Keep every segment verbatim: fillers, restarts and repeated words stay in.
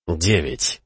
Девять.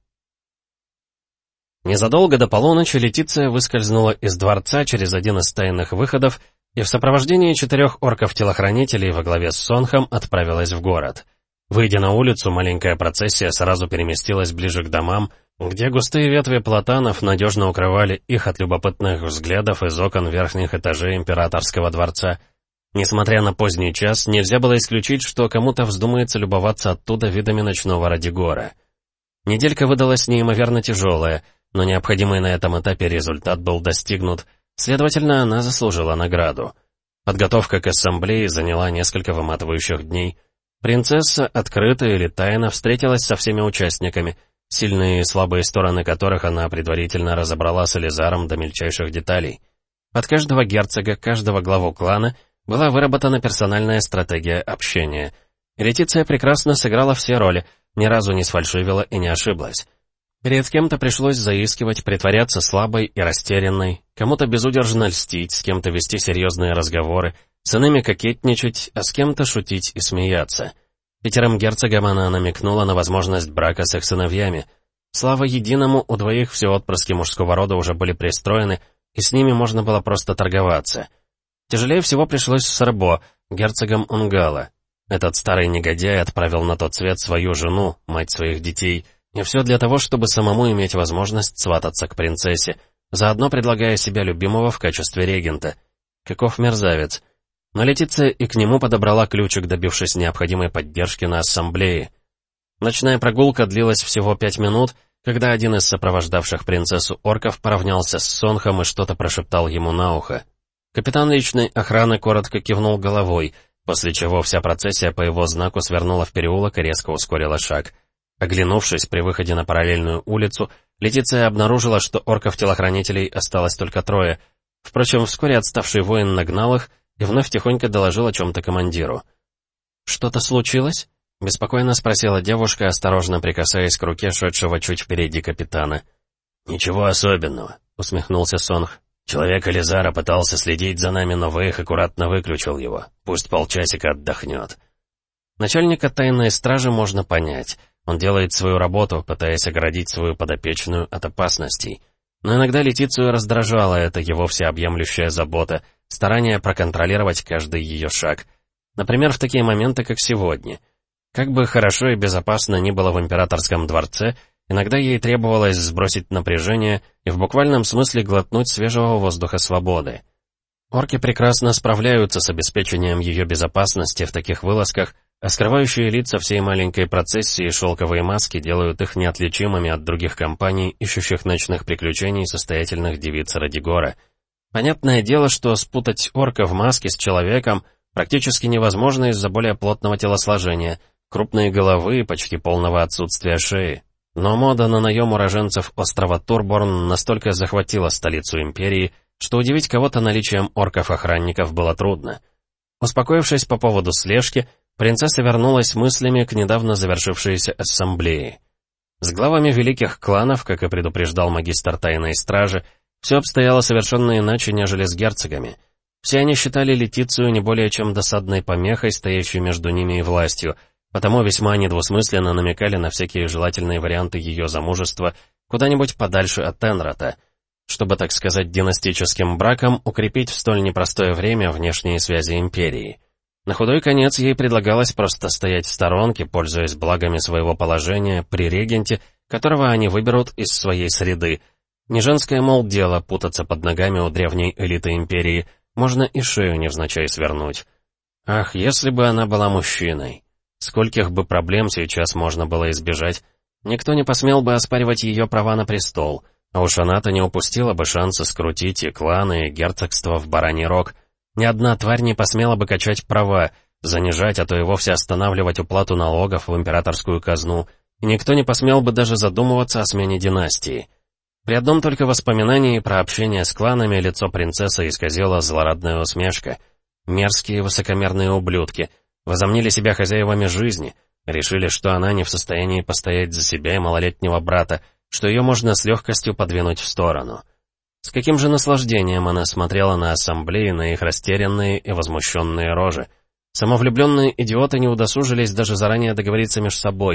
Незадолго до полуночи Летиция выскользнула из дворца через один из тайных выходов и в сопровождении четырех орков-телохранителей во главе с Сонхом отправилась в город. Выйдя на улицу, маленькая процессия сразу переместилась ближе к домам, где густые ветви платанов надежно укрывали их от любопытных взглядов из окон верхних этажей императорского дворца. Несмотря на поздний час, нельзя было исключить, что кому-то вздумается любоваться оттуда видами ночного Радигора. Неделька выдалась неимоверно тяжелая, но необходимый на этом этапе результат был достигнут, следовательно, она заслужила награду. Подготовка к ассамблее заняла несколько выматывающих дней. Принцесса, открыто или тайно, встретилась со всеми участниками, сильные и слабые стороны которых она предварительно разобрала с Элизаром до мельчайших деталей. Под каждого герцога, каждого главу клана была выработана персональная стратегия общения. Летиция прекрасно сыграла все роли, ни разу не сфальшивила и не ошиблась. Перед кем-то пришлось заискивать, притворяться слабой и растерянной, кому-то безудержно льстить, с кем-то вести серьезные разговоры, с иными кокетничать, а с кем-то шутить и смеяться. Пятерым герцогам она намекнула на возможность брака с их сыновьями. Слава единому, у двоих все отпрыски мужского рода уже были пристроены, и с ними можно было просто торговаться. Тяжелее всего пришлось с Рбо, герцогом Унгала. Этот старый негодяй отправил на тот свет свою жену, мать своих детей, и все для того, чтобы самому иметь возможность свататься к принцессе, заодно предлагая себя любимого в качестве регента. Каков мерзавец. Но Летиция и к нему подобрала ключик, добившись необходимой поддержки на ассамблее. Ночная прогулка длилась всего пять минут, когда один из сопровождавших принцессу орков поравнялся с Сонхом и что-то прошептал ему на ухо. Капитан личной охраны коротко кивнул головой, после чего вся процессия по его знаку свернула в переулок и резко ускорила шаг. Оглянувшись при выходе на параллельную улицу, Летиция обнаружила, что орков-телохранителей осталось только трое. Впрочем, вскоре отставший воин нагнал их и вновь тихонько доложил о чем-то командиру. «Что-то случилось?» — беспокойно спросила девушка, осторожно прикасаясь к руке шедшего чуть впереди капитана. «Ничего особенного», — усмехнулся Сонх. «Человек Элизара пытался следить за нами, но Вэйх аккуратно выключил его. Пусть полчасика отдохнет». Начальника тайной стражи можно понять. Он делает свою работу, пытаясь оградить свою подопечную от опасностей. Но иногда Летицию раздражала эта его всеобъемлющая забота, старание проконтролировать каждый ее шаг. Например, в такие моменты, как сегодня. Как бы хорошо и безопасно ни было в императорском дворце, иногда ей требовалось сбросить напряжение и в буквальном смысле глотнуть свежего воздуха свободы. Орки прекрасно справляются с обеспечением ее безопасности в таких вылазках, а скрывающие лица всей маленькой процессии шелковые маски делают их неотличимыми от других компаний, ищущих ночных приключений состоятельных девиц Радигора. Понятное дело, что спутать орка в маске с человеком практически невозможно из-за более плотного телосложения, крупной головы и почти полного отсутствия шеи. Но мода на наем уроженцев острова Турборн настолько захватила столицу империи, что удивить кого-то наличием орков-охранников было трудно. Успокоившись по поводу слежки, принцесса вернулась мыслями к недавно завершившейся ассамблее. С главами великих кланов, как и предупреждал магистр тайной стражи, все обстояло совершенно иначе, нежели с герцогами. Все они считали Летицию не более чем досадной помехой, стоящей между ними и властью, потому весьма недвусмысленно намекали на всякие желательные варианты ее замужества куда-нибудь подальше от Энрата, чтобы, так сказать, династическим браком укрепить в столь непростое время внешние связи империи. На худой конец ей предлагалось просто стоять в сторонке, пользуясь благами своего положения при регенте, которого они выберут из своей среды. Не женское, мол, дело путаться под ногами у древней элиты империи, можно и шею невзначай свернуть. Ах, если бы она была мужчиной! Скольких бы проблем сейчас можно было избежать. Никто не посмел бы оспаривать ее права на престол, а уж она-то не упустила бы шанса скрутить и кланы, и герцогство в бараний рог. Ни одна тварь не посмела бы качать права, занижать, а то и вовсе останавливать уплату налогов в императорскую казну, и никто не посмел бы даже задумываться о смене династии. При одном только воспоминании про общение с кланами лицо принцессы исказило злорадная усмешка. Мерзкие высокомерные ублюдки возомнили себя хозяевами жизни, решили, что она не в состоянии постоять за себя и малолетнего брата, что ее можно с легкостью подвинуть в сторону. С каким же наслаждением она смотрела на ассамблеи, на их растерянные и возмущенные рожи. Самовлюбленные идиоты не удосужились даже заранее договориться между собой,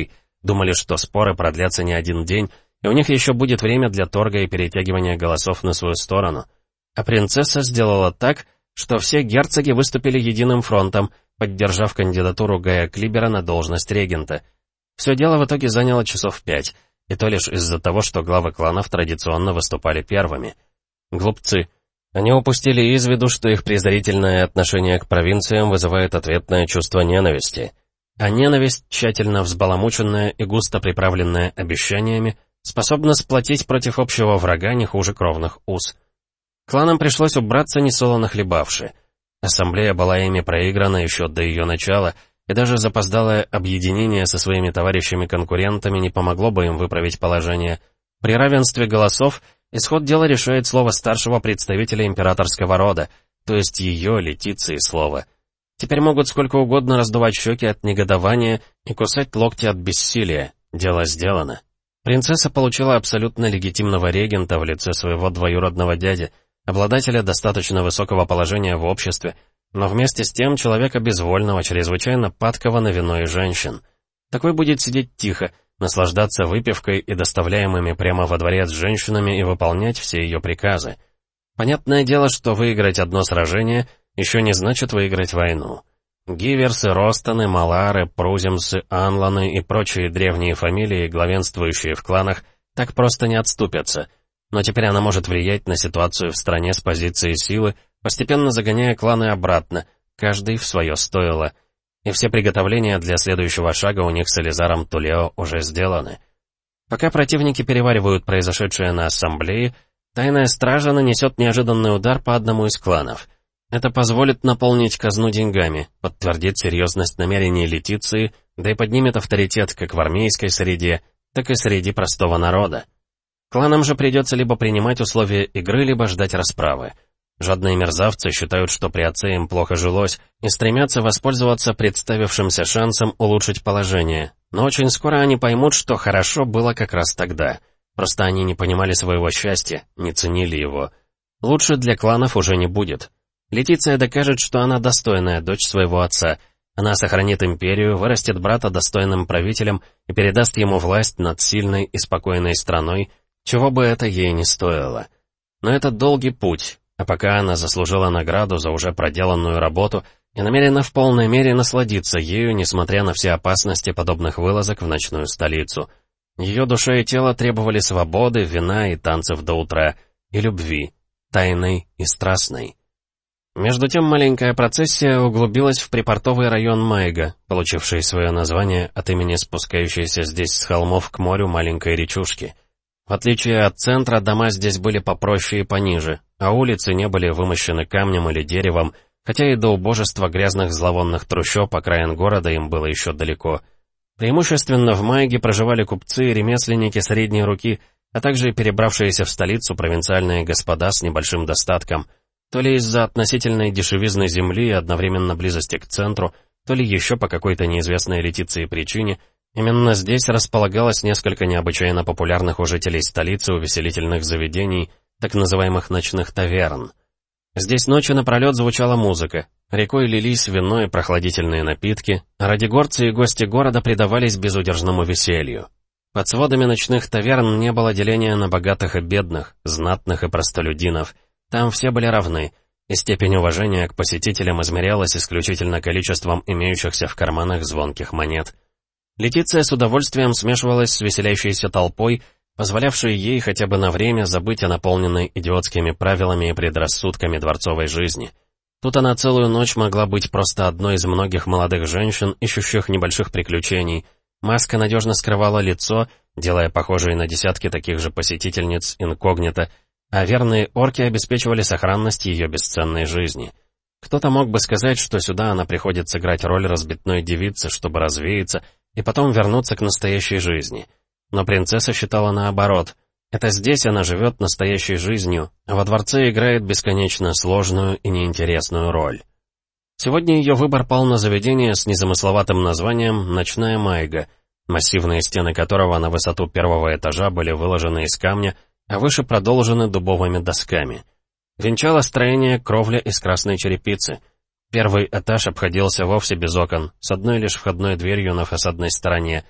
Думали, что споры продлятся не один день, и у них еще будет время для торга и перетягивания голосов на свою сторону. А принцесса сделала так, что все герцоги выступили единым фронтом, поддержав кандидатуру Гая Клибера на должность регента. Все дело в итоге заняло часов пять, и то лишь из-за того, что главы кланов традиционно выступали первыми. Глупцы. Они упустили из виду, что их презрительное отношение к провинциям вызывает ответное чувство ненависти. А ненависть, тщательно взбаламученная и густо приправленная обещаниями, способна сплотить против общего врага не хуже кровных уз. Кланам пришлось убраться, несолоно хлебавши. Ассамблея была ими проиграна еще до ее начала, и даже запоздалое объединение со своими товарищами-конкурентами не помогло бы им выправить положение. При равенстве голосов исход дела решает слово старшего представителя императорского рода, то есть ее, Летиции, слово. Теперь могут сколько угодно раздувать щеки от негодования и кусать локти от бессилия. Дело сделано. Принцесса получила абсолютно легитимного регента в лице своего двоюродного дяди, обладателя достаточно высокого положения в обществе, но вместе с тем человека безвольного, чрезвычайно падкого на вино и женщин. Такой будет сидеть тихо, наслаждаться выпивкой и доставляемыми прямо во дворец женщинами и выполнять все ее приказы. Понятное дело, что выиграть одно сражение еще не значит выиграть войну. Гиверсы, Ростоны, Малары, Пруземсы, Анланы и прочие древние фамилии, главенствующие в кланах, так просто не отступятся. Но теперь она может влиять на ситуацию в стране с позиции силы, постепенно загоняя кланы обратно, каждый в свое стойло. И все приготовления для следующего шага у них с Элизаром Тулео уже сделаны. Пока противники переваривают произошедшее на ассамблее, тайная стража нанесет неожиданный удар по одному из кланов. Это позволит наполнить казну деньгами, подтвердит серьезность намерений Летиции, да и поднимет авторитет как в армейской среде, так и среди простого народа. Кланам же придется либо принимать условия игры, либо ждать расправы. Жадные мерзавцы считают, что при отце им плохо жилось, и стремятся воспользоваться представившимся шансом улучшить положение. Но очень скоро они поймут, что хорошо было как раз тогда. Просто они не понимали своего счастья, не ценили его. Лучше для кланов уже не будет. Летиция докажет, что она достойная дочь своего отца. Она сохранит империю, вырастет брата достойным правителем и передаст ему власть над сильной и спокойной страной, чего бы это ей не стоило. Но это долгий путь, а пока она заслужила награду за уже проделанную работу и намерена в полной мере насладиться ею, несмотря на все опасности подобных вылазок в ночную столицу. Ее душа и тело требовали свободы, вина и танцев до утра, и любви, тайной и страстной. Между тем маленькая процессия углубилась в припортовый район Майга, получивший свое название от имени спускающейся здесь с холмов к морю маленькой речушки. В отличие от центра, дома здесь были попроще и пониже, а улицы не были вымощены камнем или деревом, хотя и до убожества грязных зловонных трущоб окраин города им было еще далеко. Преимущественно в Майге проживали купцы и ремесленники средней руки, а также перебравшиеся в столицу провинциальные господа с небольшим достатком, то ли из-за относительной дешевизны земли и одновременно близости к центру, то ли еще по какой-то неизвестной Летиции причине, именно здесь располагалось несколько необычайно популярных у жителей столицы увеселительных заведений, так называемых ночных таверн. Здесь ночи напролет звучала музыка, рекой лились вино и прохладительные напитки, а радигорцы и гости города предавались безудержному веселью. Под сводами ночных таверн не было деления на богатых и бедных, знатных и простолюдинов. Там все были равны, и степень уважения к посетителям измерялась исключительно количеством имеющихся в карманах звонких монет. Летиция с удовольствием смешивалась с веселящейся толпой, позволявшей ей хотя бы на время забыть о наполненной идиотскими правилами и предрассудками дворцовой жизни. Тут она целую ночь могла быть просто одной из многих молодых женщин, ищущих небольших приключений. Маска надежно скрывала лицо, делая похожей на десятки таких же посетительниц инкогнито, а верные орки обеспечивали сохранность ее бесценной жизни. Кто-то мог бы сказать, что сюда она приходит сыграть роль разбитной девицы, чтобы развеяться и потом вернуться к настоящей жизни. Но принцесса считала наоборот. Это здесь она живет настоящей жизнью, а во дворце играет бесконечно сложную и неинтересную роль. Сегодня ее выбор пал на заведение с незамысловатым названием «Ночная Майга», массивные стены которого на высоту первого этажа были выложены из камня, а выше продолжены дубовыми досками. Венчало строение кровля из красной черепицы. Первый этаж обходился вовсе без окон, с одной лишь входной дверью на фасадной стороне.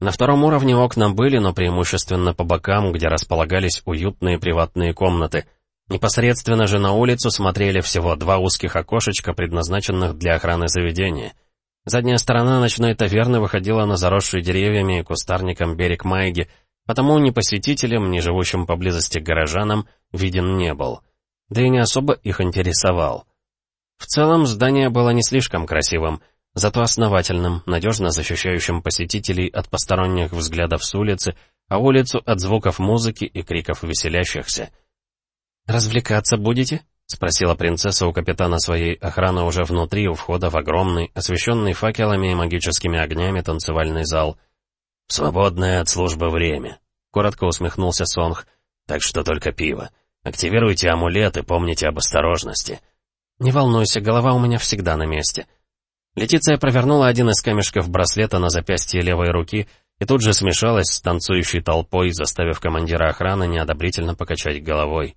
На втором уровне окна были, но преимущественно по бокам, где располагались уютные приватные комнаты. Непосредственно же на улицу смотрели всего два узких окошечка, предназначенных для охраны заведения. Задняя сторона ночной таверны выходила на заросший деревьями и кустарником берег Майги, потому ни посетителям, ни живущим поблизости горожанам виден не был. Да и не особо их интересовал. В целом здание было не слишком красивым, зато основательным, надежно защищающим посетителей от посторонних взглядов с улицы, а улицу от звуков музыки и криков веселящихся. «Развлекаться будете?» — спросила принцесса у капитана своей охраны уже внутри, у входа в огромный, освещенный факелами и магическими огнями танцевальный зал. «В свободное от службы время», — коротко усмехнулся Сонх. «Так что только пиво. Активируйте амулет и помните об осторожности». «Не волнуйся, голова у меня всегда на месте». Летиция провернула один из камешков браслета на запястье левой руки и тут же смешалась с танцующей толпой, заставив командира охраны неодобрительно покачать головой.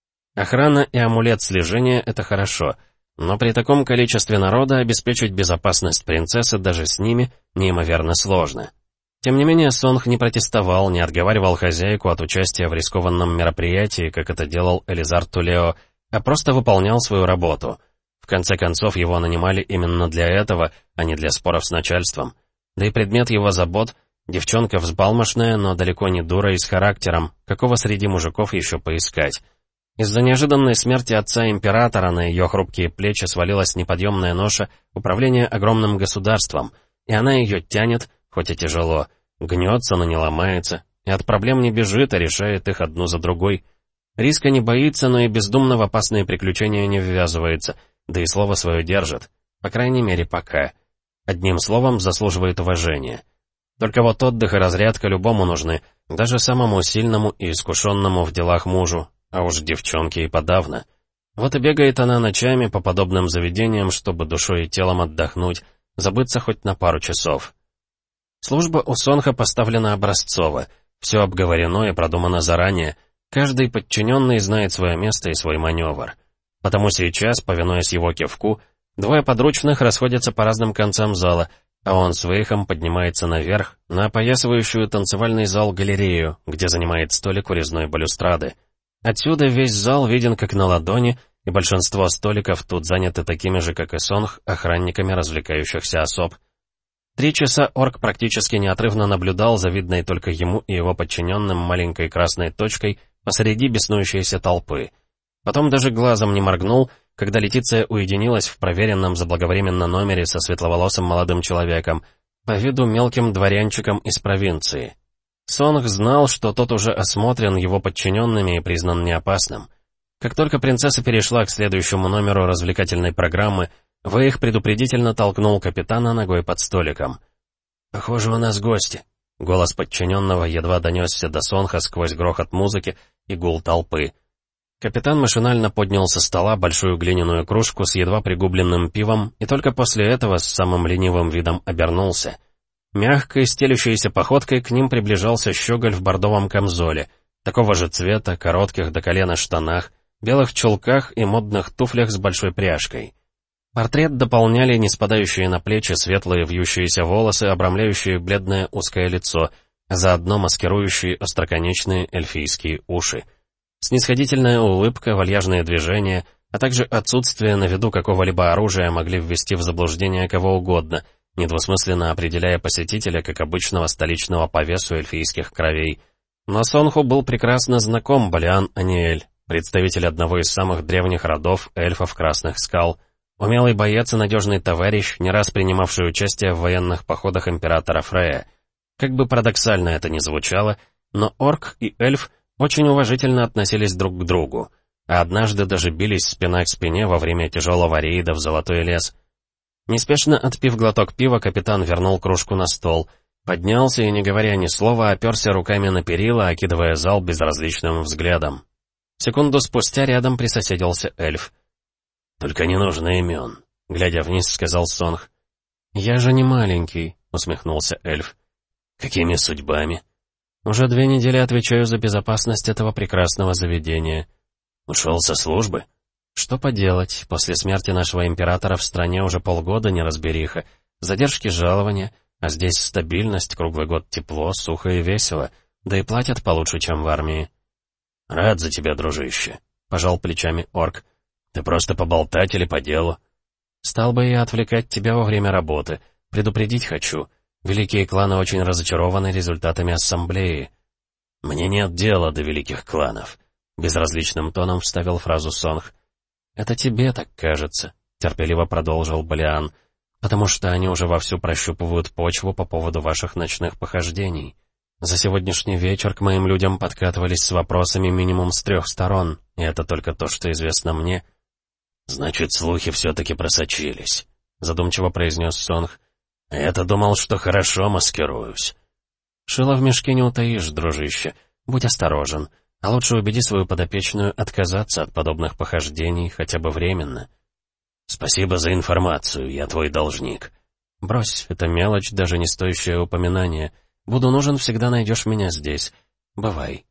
Охрана и амулет слежения — это хорошо, но при таком количестве народа обеспечить безопасность принцессы даже с ними неимоверно сложно. Тем не менее, Сонх не протестовал, не отговаривал хозяйку от участия в рискованном мероприятии, как это делал Элизар Тулео, а просто выполнял свою работу. В конце концов, его нанимали именно для этого, а не для споров с начальством. Да и предмет его забот — девчонка взбалмошная, но далеко не дура и с характером, какого среди мужиков еще поискать. Из-за неожиданной смерти отца императора на ее хрупкие плечи свалилась неподъемная ноша управления огромным государством, и она ее тянет, хоть и тяжело, гнется, но не ломается, и от проблем не бежит, а решает их одну за другой. Риска не боится, но и бездумно в опасные приключения не ввязывается, да и слово свое держит, по крайней мере пока. Одним словом, заслуживает уважения. Только вот отдых и разрядка любому нужны, даже самому сильному и искушенному в делах мужу, а уж девчонке и подавно. Вот и бегает она ночами по подобным заведениям, чтобы душой и телом отдохнуть, забыться хоть на пару часов. Служба у Сонха поставлена образцово, все обговорено и продумано заранее, каждый подчиненный знает свое место и свой маневр. Потому сейчас, повинуясь его кивку, двое подручных расходятся по разным концам зала, а он с Вейхом поднимается наверх, на опоясывающую танцевальный зал галерею, где занимает столик у резной балюстрады. Отсюда весь зал виден как на ладони, и большинство столиков тут заняты такими же, как и Сонх, охранниками развлекающихся особ. Три часа орк практически неотрывно наблюдал за видной только ему и его подчиненным маленькой красной точкой посреди беснующейся толпы. Потом даже глазом не моргнул, когда Летиция уединилась в проверенном заблаговременно номере со светловолосым молодым человеком, по виду мелким дворянчиком из провинции. Сонх знал, что тот уже осмотрен его подчиненными и признан неопасным. Как только принцесса перешла к следующему номеру развлекательной программы, Вейх предупредительно толкнул капитана ногой под столиком. «Похоже, у нас гости». Голос подчиненного едва донесся до Сонха сквозь грохот музыки и гул толпы. Капитан машинально поднял со стола большую глиняную кружку с едва пригубленным пивом и только после этого с самым ленивым видом обернулся. Мягкой, стелющейся походкой к ним приближался щеголь в бордовом камзоле, такого же цвета, коротких до колена штанах, белых чулках и модных туфлях с большой пряжкой. Портрет дополняли не спадающие на плечи светлые вьющиеся волосы, обрамляющие бледное узкое лицо, а заодно маскирующие остроконечные эльфийские уши. Снисходительная улыбка, вальяжные движения, а также отсутствие на виду какого-либо оружия могли ввести в заблуждение кого угодно, недвусмысленно определяя посетителя как обычного столичного повесу эльфийских кровей. Но Сонху был прекрасно знаком Балиан Аниэль, представитель одного из самых древних родов эльфов Красных Скал, умелый боец и надежный товарищ, не раз принимавший участие в военных походах императора Фрея. Как бы парадоксально это ни звучало, но орк и эльф очень уважительно относились друг к другу, а однажды даже бились спина к спине во время тяжелого рейда в Золотой лес. Неспешно отпив глоток пива, капитан вернул кружку на стол, поднялся и, не говоря ни слова, оперся руками на перила, окидывая зал безразличным взглядом. Секунду спустя рядом присоседился эльф. «Только не нужно имен», — глядя вниз, сказал Сонх. «Я же не маленький», — усмехнулся эльф. «Какими судьбами?» «Уже две недели отвечаю за безопасность этого прекрасного заведения». «Ушел со службы?» «Что поделать, после смерти нашего императора в стране уже полгода неразбериха, задержки жалования, А здесь стабильность, круглый год тепло, сухо и весело, да и платят получше, чем в армии». «Рад за тебя, дружище», — пожал плечами орк. «Ты просто поболтать или по делу?» «Стал бы я отвлекать тебя во время работы. Предупредить хочу. Великие кланы очень разочарованы результатами ассамблеи». «Мне нет дела до великих кланов», — безразличным тоном вставил фразу Сонх. «Это тебе так кажется», — терпеливо продолжил Балиан, «потому что они уже вовсю прощупывают почву по поводу ваших ночных похождений. За сегодняшний вечер к моим людям подкатывались с вопросами минимум с трех сторон, и это только то, что известно мне». «Значит, слухи все-таки просочились», — задумчиво произнес Сонх. «Я-то думал, что хорошо маскируюсь». «Шило в мешке не утаишь, дружище. Будь осторожен, а лучше убеди свою подопечную отказаться от подобных похождений, хотя бы временно». «Спасибо за информацию, я твой должник». «Брось, это мелочь, даже не стоящее упоминание. Буду нужен, всегда найдешь меня здесь. Бывай».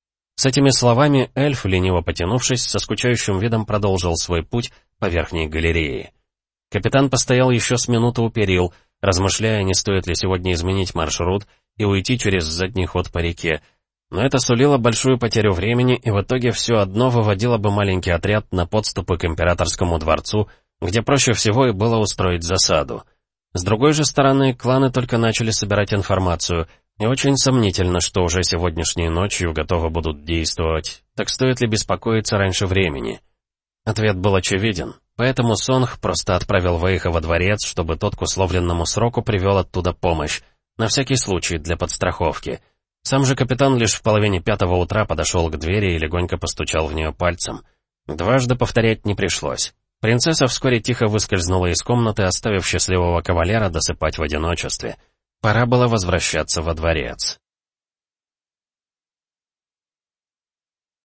С этими словами эльф, лениво потянувшись, со скучающим видом продолжил свой путь по верхней галерее. Капитан постоял еще с минуту у перил, размышляя, не стоит ли сегодня изменить маршрут и уйти через задний ход по реке. Но это сулило большую потерю времени, и в итоге все одно выводило бы маленький отряд на подступы к императорскому дворцу, где проще всего и было устроить засаду. С другой же стороны, кланы только начали собирать информацию, и очень сомнительно, что уже сегодняшней ночью готовы будут действовать, так стоит ли беспокоиться раньше времени? Ответ был очевиден, поэтому Сонх просто отправил Вэйха во дворец, чтобы тот к условленному сроку привел оттуда помощь, на всякий случай, для подстраховки. Сам же капитан лишь в половине пятого утра подошел к двери и легонько постучал в нее пальцем. Дважды повторять не пришлось. Принцесса вскоре тихо выскользнула из комнаты, оставив счастливого кавалера досыпать в одиночестве. Пора было возвращаться во дворец.